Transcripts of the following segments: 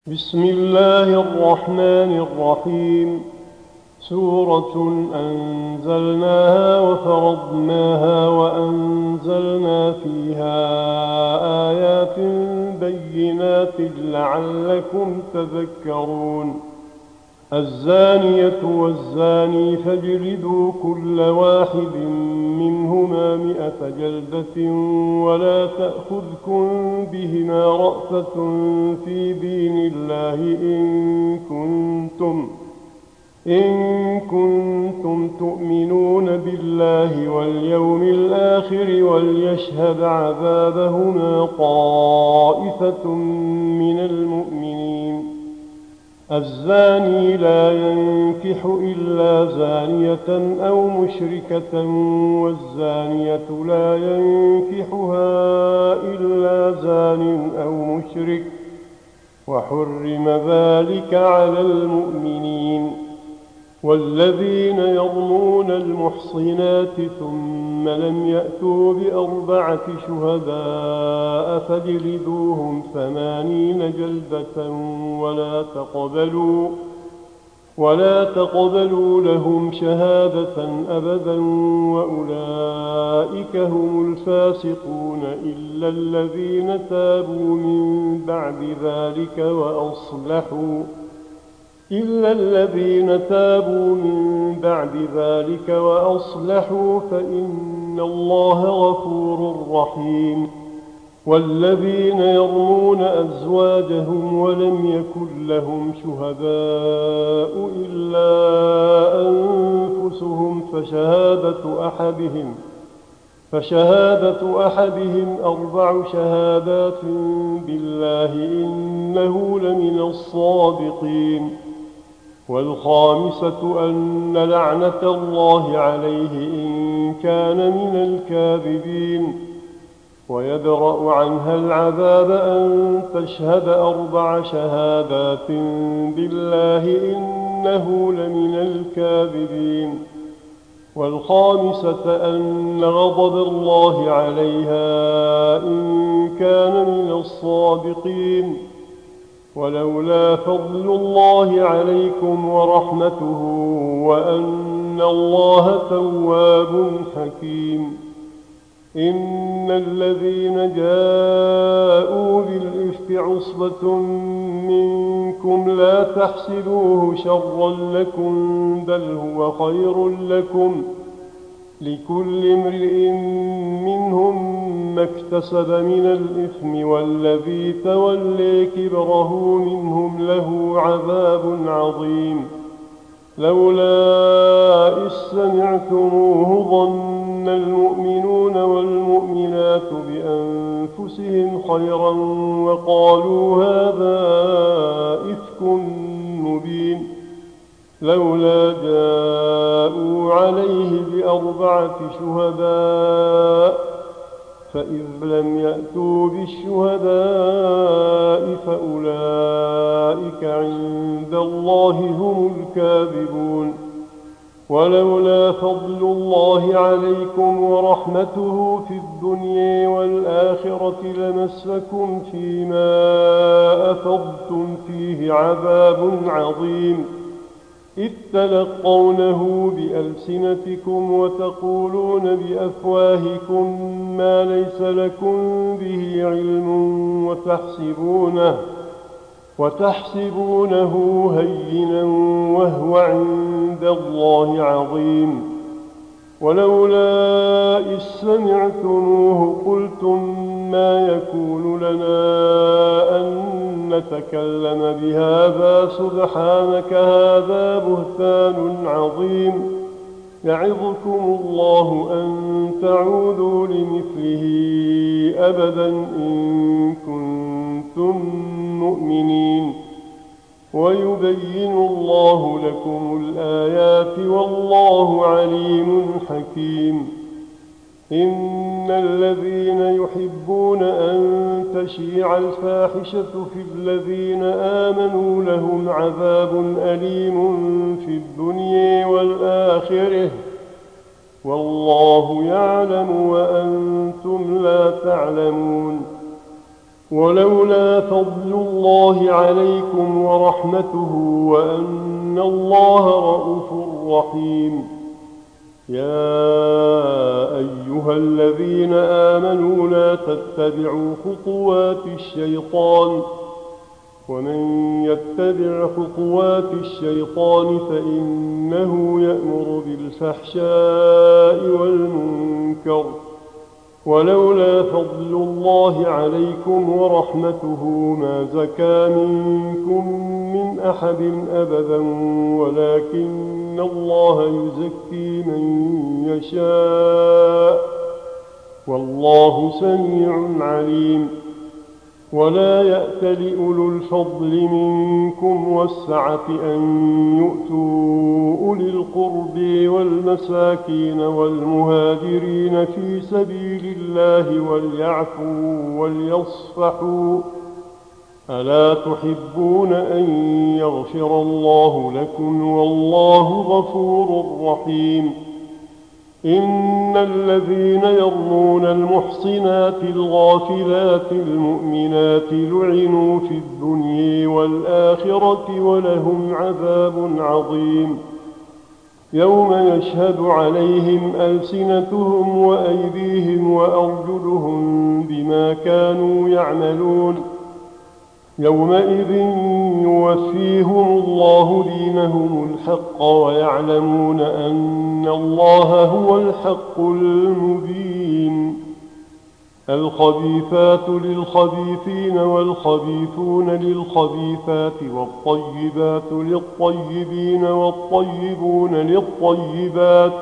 بسم الله الرحمن الرحيم. سورة أنزلناها وفرضناها وأنزلنا فيها آيات بينات لعلكم تذكرون. الزانية والزاني فاجلدوا كل واحد منهما 100 جلدة ولا تأخذكم بهما رأفة في دين الله إن كنتم تؤمنون بالله واليوم الآخر وليشهد عذابهما طائفة من المؤمنين. الزاني لا ينكح إلا زانية أو مشركة والزانية لا ينكحها إلا زان أو مشرك وحرم ذلك على المؤمنين. والذين يرمون المحصنات ثم لم يأتوا ب4 شهداء فاجلدوهم 80 جلدة ولا تقبلوا لهم شهادة أبدا وأولئك هم الفاسقون إلا الذين تابوا من بعد ذلك وأصلحوا فإن الله غفور رحيم. والذين يرمون أزواجهم ولم يكن لهم شهداء إلا أنفسهم فشهادة أحدهم 4 شهادات بالله إنه لمن الصادقين. والخامسة أن لعنة الله عليه إن كان من الكاذبين. ويدرأ عنها العذاب أن تشهد 4 شهادات بالله إنه لمن الكاذبين. والخامسة أن غضب الله عليها إن كان من الصادقين. ولولا فضل الله عليكم ورحمته وأن الله تواب حكيم. إن الذين جاءوا بالإفك عصبة منكم لا تحسبوه شرا لكم بل هو خير لكم لكل امرئ منهم ما اكتسب من الإثم والذي تولي كبره منهم له عذاب عظيم. لولا إذ سمعتموه ظن المؤمنون والمؤمنات بأنفسهم خيرا وقالوا هذا إفك مبين. لولا جاءوا عليه ب4 شهداء فإذ لم يأتوا بالشهداء فأولئك عند الله هم الكاذبون. ولولا فضل الله عليكم ورحمته في الدنيا والآخرة لمسكم فيما أفضتم فيه عذاب عظيم. إذ تلقونه بألسنتكم وتقولون بأفواهكم ما ليس لكم به علم وتحسبونه هينا وهو عند الله عظيم. ولولا إذ سمعتموه قلتم ما يكون لنا أن نتكلم بهذا سبحانك هذا بهتان عظيم. يعظكم الله أن تعودوا لمثله أبدا إن كنتم مؤمنين. ويبين الله لكم الآيات والله عليم حكيم. إن الذين يحبون أن تشيع الفاحشة في الذين آمنوا لهم عذاب أليم في الدنيا والآخرة والله يعلم وأنتم لا تعلمون. ولولا فضل الله عليكم ورحمته وأن الله رءوف رحيم. يا أيها الذين آمنوا لا تتبعوا خطوات الشيطان، ومن يتبع خطوات الشيطان فإنه يأمر بالفحشاء والمنكر. ولولا فضل الله عليكم ورحمته ما زكى منكم من أحد أبدا، ولكن الله يزكي من يشاء، والله سميع عليم. ولا يأتل أولو الفضل منكم والسعة أن يؤتوا أولي القرب والمساكين والمهاجرين في سبيل الله وليعفوا وليصفحوا، ألا تحبون أن يغفر الله لكم والله غفور رحيم. إن الذين يرمون المحصنات الغافلات المؤمنات لعنوا في الدنيا والآخرة ولهم عذاب عظيم. يوم يشهد عليهم ألسنتهم وأيديهم وأرجلهم بما كانوا يعملون، يومئذ يوفيهم الله دينهم الحق ويعلمون أن الله هو الحق المبين. الخبيثات للخبيثين والخبيثون للخبيثات والطيبات للطيبين والطيبون للطيبات،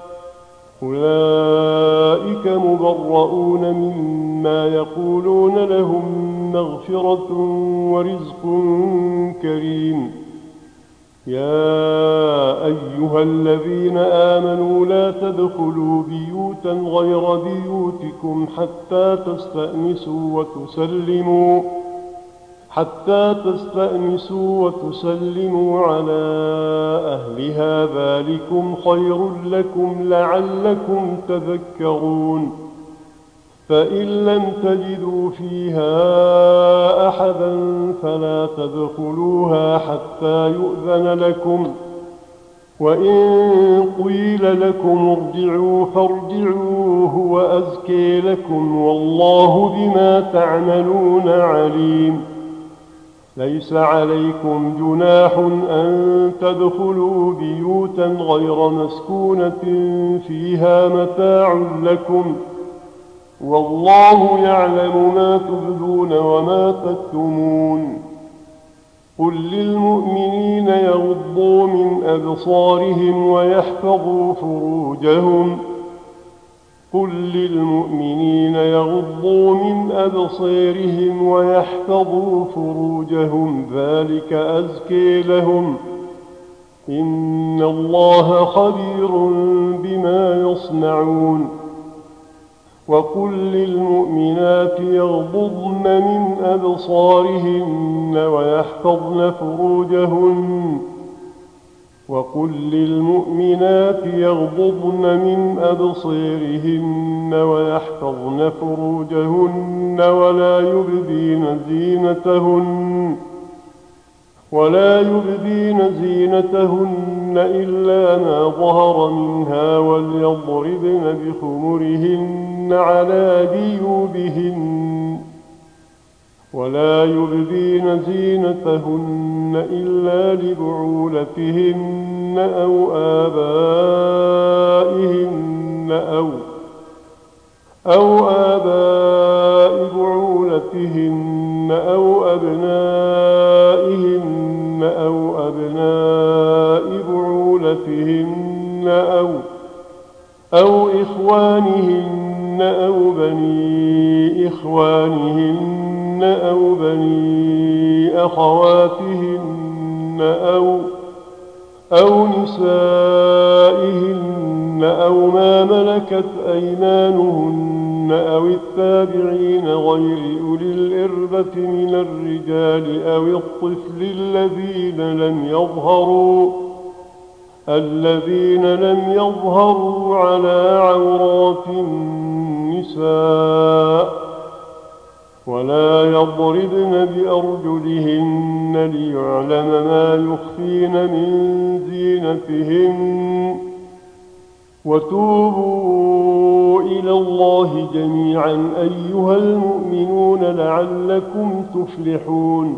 أولئك مبرؤون مما يقولون لهم مغفرة ورزق كريم. يا أيها الذين آمنوا لا تدخلوا بيوتا غير بيوتكم حتى تستأنسوا وتسلموا على أهلها، ذلكم خير لكم لعلكم تذكرون. فإن لم تجدوا فيها أحدا فلا تدخلوها حتى يؤذن لكم، وإن قيل لكم ارجعوا فارجعوا هو أزكي لكم، والله بما تعملون عليم. ليس عليكم جناح أن تدخلوا بيوتا غير مسكونة فيها متاع لكم، والله يعلم ما تبدون وما تكتمون. قل للمؤمنين يغضوا من أبصارهم ويحفظوا فروجهم ذلك أزكي لهم، إن الله خبير بما يصنعون. وقل للمؤمنات يغضضن من أبصارهن ويحفظن فروجهن ولا يبدين زينتهن إلا ما ظهر منها، وليضربن بخمرهن على جيوبهن، ولا يبدين زينتهن إلا لبعولتهن أو آباء بعولتهن أو أبنائهن أو أبناء بعولتهن أو إخوانهن أو بني إخوانهن أو بني أخواتهن أو نسائهن أو ما ملكت أيمانهن أو التابعين غير أولي الإربة من الرجال أو الطفل الذين لم يظهروا على عورات النساء، ولا يضربن بأرجلهن ليعلم ما يخفين من زينتهن وتوبوا إلى الله جميعا أيها المؤمنون لعلكم تفلحون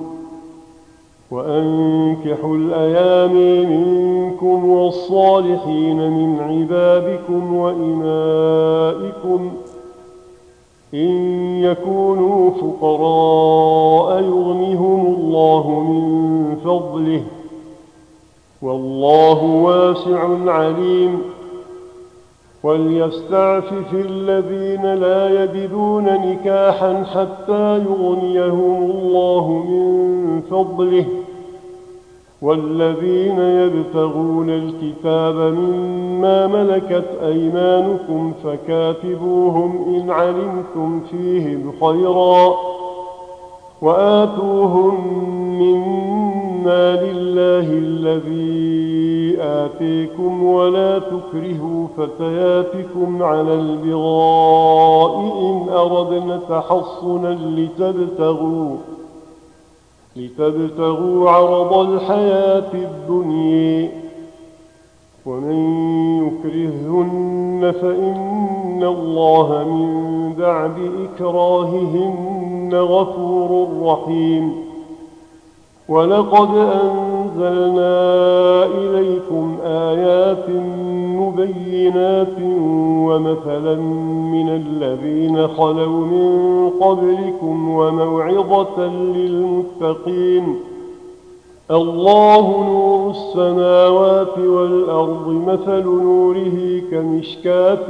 وأنكحوا الأيام منكم والصالحين من عبادكم وإمائكم إن يكونوا فقراء يغنهم الله من فضله والله واسع عليم وليستعفف الذين لا يجدون نكاحا حتى يغنيهم الله من فضله والذين يبتغون الكتاب مما ملكت أيمانكم فكاتبوهم إن علمتم فيهم خيرا وآتوهم مما لله الذي آتيكم ولا تكرهوا فتياتكم على البغاء إن أردنا تحصنا لتبتغوا عرض الحياة الدنيا ومن يكرههن فإن الله من بعد إكراههن غفور رحيم ولقد أنزلنا إليكم آيات مبينات ومثلا من الذين خلوا من قبلكم وموعظة للمتقين الله نور السماوات والأرض مثل نوره كمشكاة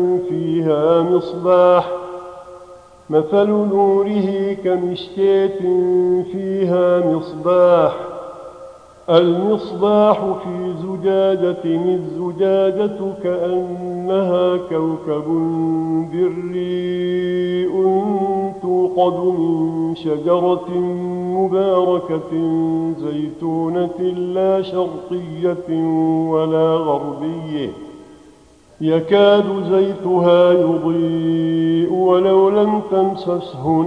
فيها مصباح المصباح في زجاجة الزجاجة كأنها كوكب دري توقد من شجرة مباركة زيتونة لا شرقية ولا غربية يكاد زيتها يضيء ولو لم تمسسه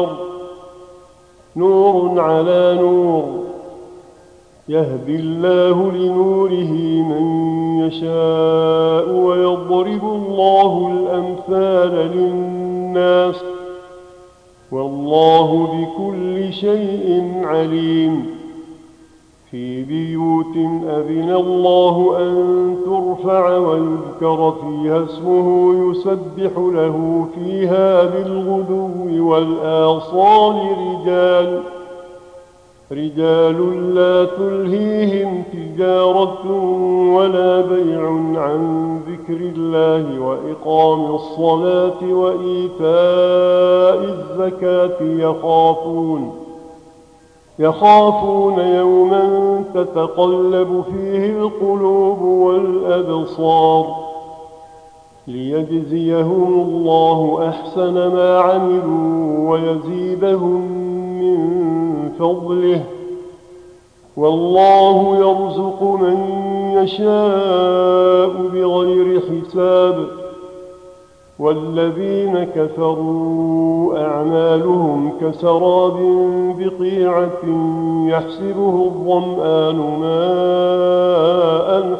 نور على نور يهدي الله لنوره من يشاء ويضرب الله الأمثال للناس والله بكل شيء عليم في بيوت أذن الله أن ترفع ويذكر فيها اسمه يسبح له فيها بالغدو والآصال رجال لا تلهيهم تجارة ولا بيع عن ذكر الله وإقام الصلاة وإيتاء الزكاة يخافون يوما تتقلب فيه القلوب والأبصار ليجزيهم الله أحسن ما عملوا ويزيدهم من فضله والله يرزق من يشاء بغير حساب والذين كفروا أعمالهم كسراب بقيعة يحسبه الظمآن ماء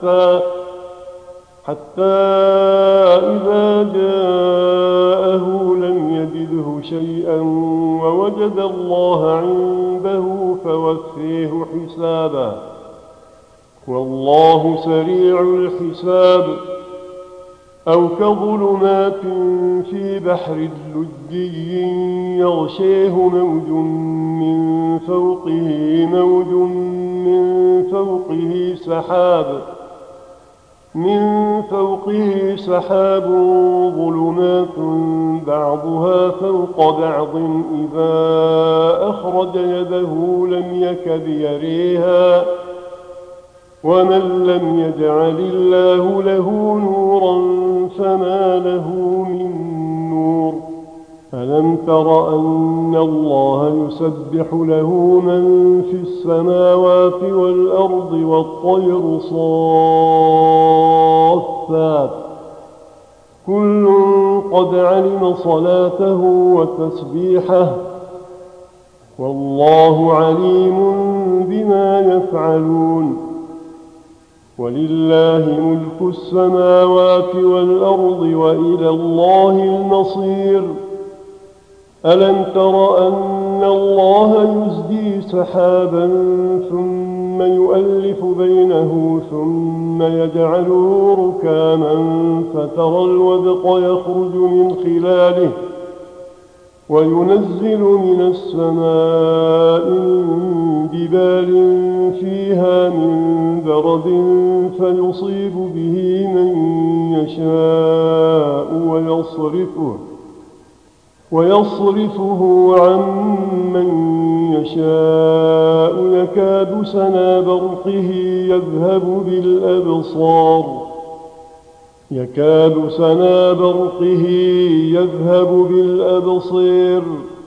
حتى إذا جاءه لم يجده شيئا ووجد الله عنده فوفيه حسابا والله سريع الحساب أو كظلمات في بحر لجي يغشيه موج من فوقه سحاب ظلمات بعضها فوق بعض إذا أخرج يده لم يكد يريها ومن لم يجعل الله له نورا فما له من نور ألم تر أن الله يسبح له من في السماوات والأرض والطير صافات كل قد علم صلاته وتسبيحه والله عليم بما يفعلون ولله ملك السماوات والأرض وإلى الله المصير ألم تر أن الله يزجي سحابا ثم يؤلف بينه ثم يجعله ركاما فترى الودق يخرج من خلاله وينزل من السماء من جبال فيها من برد فيصيب به من يشاء ويصرفه عن من يشاء يكاد سنا برقه يذهب بالأبصار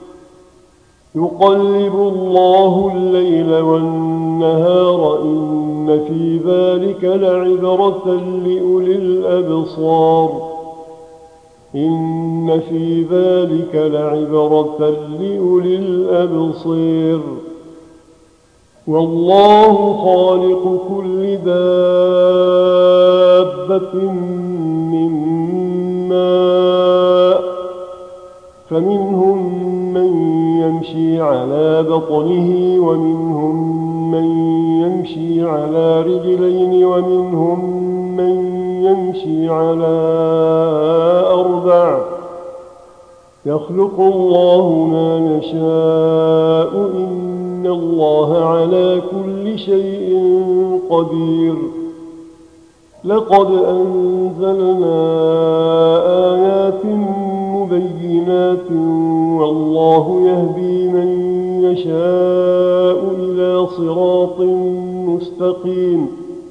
يقلب الله الليل والنهار إن في ذلك لعبرة لأولي الأبصار والله خالق كل دابة من ماء فمنهم من يمشي على بطنه ومنهم من يمشي على رجلين ومنهم من يمشي على أربع يخلق الله ما يشاء إن الله على كل شيء قدير لقد أنزلنا آيات مبينات والله يهدي من يشاء إلى صراط مستقيم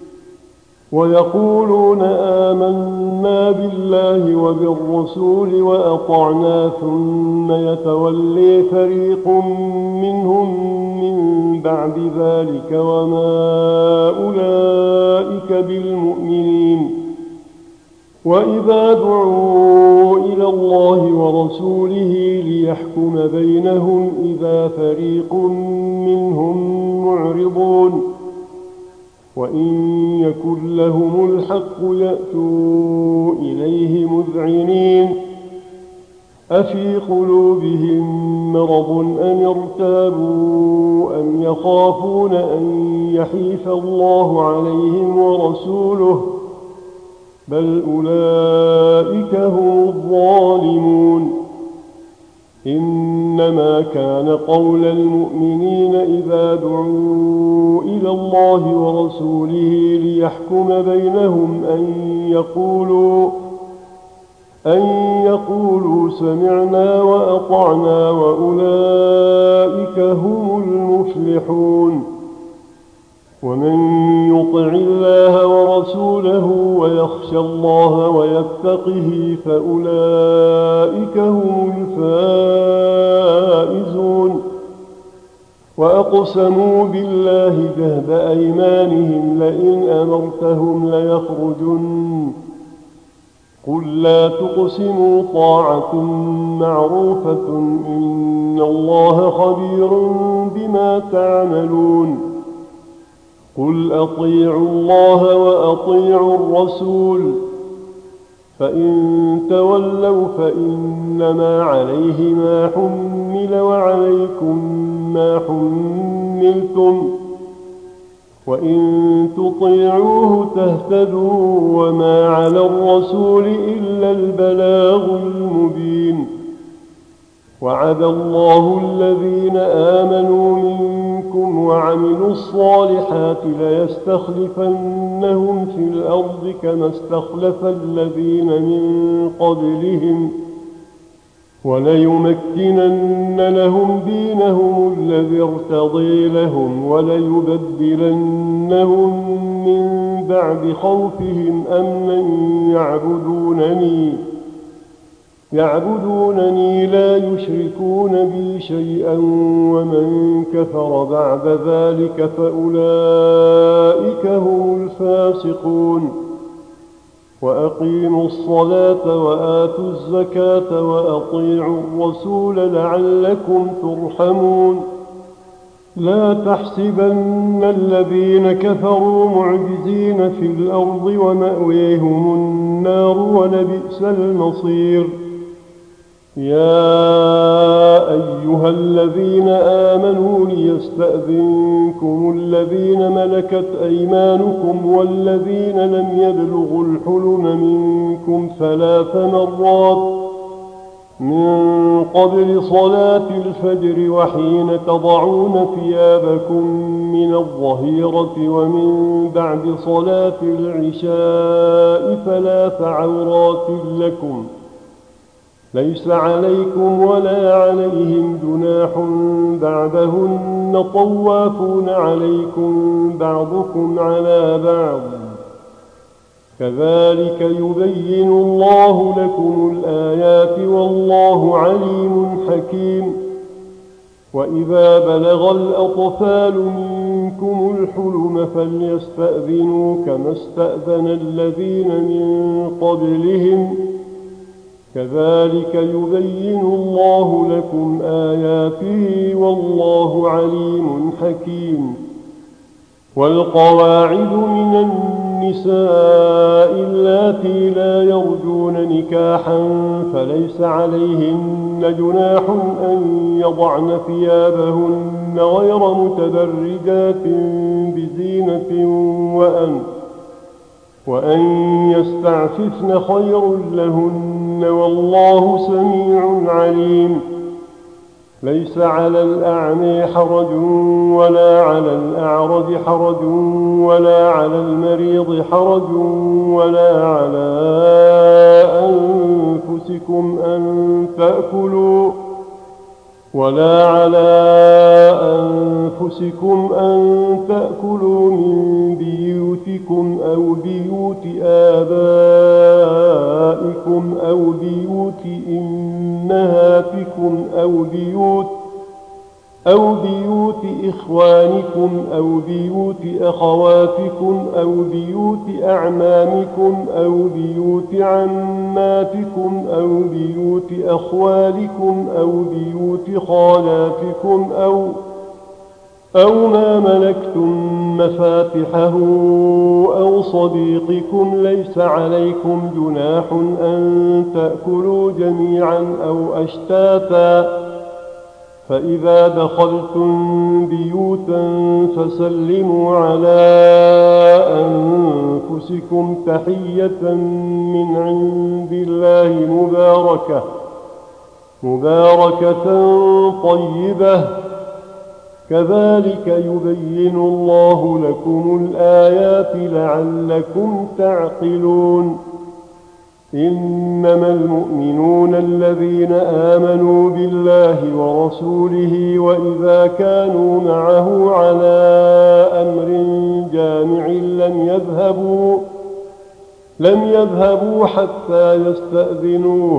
ويقولون آمنا بالله وبالرسول وأطعنا ثم يتولي فريق منهم من بعد ذلك وما أولئك بالمؤمنين وإذا دعوا إلى الله ورسوله ليحكم بينهم إذا فريق منهم معرضون وإن يكن لهم الحق يأتوا إليه مذعنين أفي قلوبهم مرض أم ارتابوا أم يخافون أن يحيف الله عليهم ورسوله بل أولئك هم الظالمون إنما كان قول المؤمنين إذا دعوا إلى الله ورسوله ليحكم بينهم أن يقولوا سمعنا وأطعنا وأولئك هم المفلحون ومن يطع الله ورسوله ويخشى الله ويتقه فأولئك هم الفائزون وأقسموا بالله جهد أيمانهم لئن أمرتهم ليخرجن قل لا تقسموا طاعة معروفة إن الله خبير بما تعملون قل أطيعوا الله وأطيعوا الرسول فإن تولوا فإنما عليه ما حمل وعليكم ما حملتم وإن تطيعوه تهتدوا وما على الرسول إلا البلاغ المبين وعد الله الذين آمنوا منكم وعملوا الصالحات ليستخلفنهم في الأرض كما استخلف الذين من قبلهم وليمكنن لهم دينهم الذي ارتضي لهم وليبدلنهم من بعد خوفهم أمنا يعبدونني لا يشركون بي شيئا ومن كفر بعد ذلك فأولئك هم الفاسقون وأقيموا الصلاة وآتوا الزكاة وأطيعوا الرسول لعلكم ترحمون لا تحسبن الذين كفروا معجزين في الأرض ومأويهم النار ولبئس المصير يا أيها الذين آمنوا ليستأذنكم الذين ملكت أيمانكم والذين لم يبلغوا الحلم منكم 3 مرات من قبل صلاة الفجر وحين تضعون ثيابكم من الظهيرة ومن بعد صلاة العشاء 3 عورات لكم ليس عليكم ولا عليهم جناح بعدهن طوافون عليكم بعضكم على بعض كذلك يبين الله لكم الآيات والله عليم حكيم وإذا بلغ الأطفال منكم الحلم فليستأذنوا كما استأذن الذين من قبلهم كذلك يبين الله لكم آياته والله عليم حكيم والقواعد من النساء اللاتي لا يرجون نكاحا فليس عليهن جناح أن يضعن ثيابهن غير متبرجات بزينة وأن يستعففن خير لهن والله سميع عليم ليس على الأعمى حرج ولا على الأعرج حرج ولا على المريض حرج ولا على أنفسكم أن تأكلوا من بيوتكم أو بيوت آبائكم أو بيوت أمهاتكم أو بيوت إخوانكم أو بيوت أخواتكم أو بيوت أعمامكم أو بيوت عماتكم أو بيوت أخوالكم أو بيوت خالاتكم أو ما ملكتم مفاتحه أو صديقكم ليس عليكم جناح أن تأكلوا جميعا أو أشتاتا فإذا دخلتم بيوتا فسلموا على أنفسكم تحية من عند الله مباركة طيبة كذلك يبين الله لكم الآيات لعلكم تعقلون إنما المؤمنون الذين آمنوا بالله ورسوله وإذا كانوا معه على أمر جامع لم يذهبوا حتى يستأذنوه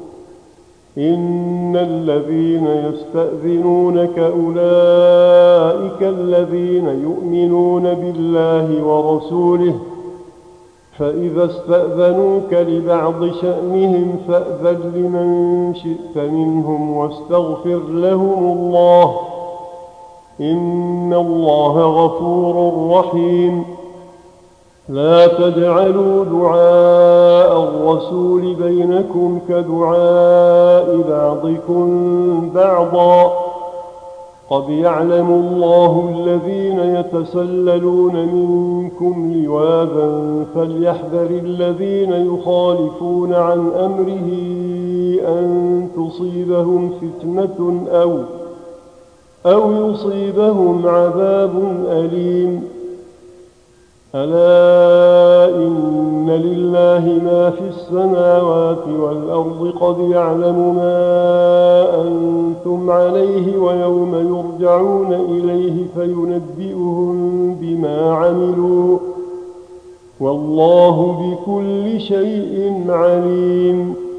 إن الذين يستأذنونك أولئك الذين يؤمنون بالله ورسوله فإذا استأذنوك لبعض شأنهم فأذن لمن شئت منهم واستغفر لهم الله إن الله غفور رحيم لا تجعلوا دعاء الرسول بينكم كدعاء بعضكم بعضا قد يعلم الله الذين يتسللون منكم لواذا فليحذر الذين يخالفون عن أمره أن تصيبهم فتنة أو يصيبهم عذاب أليم ألا إن لله ما في السماوات والأرض قد يعلم ما أنتم عليه ويوم يرجعون إليه فينبئهم بما عملوا والله بكل شيء عليم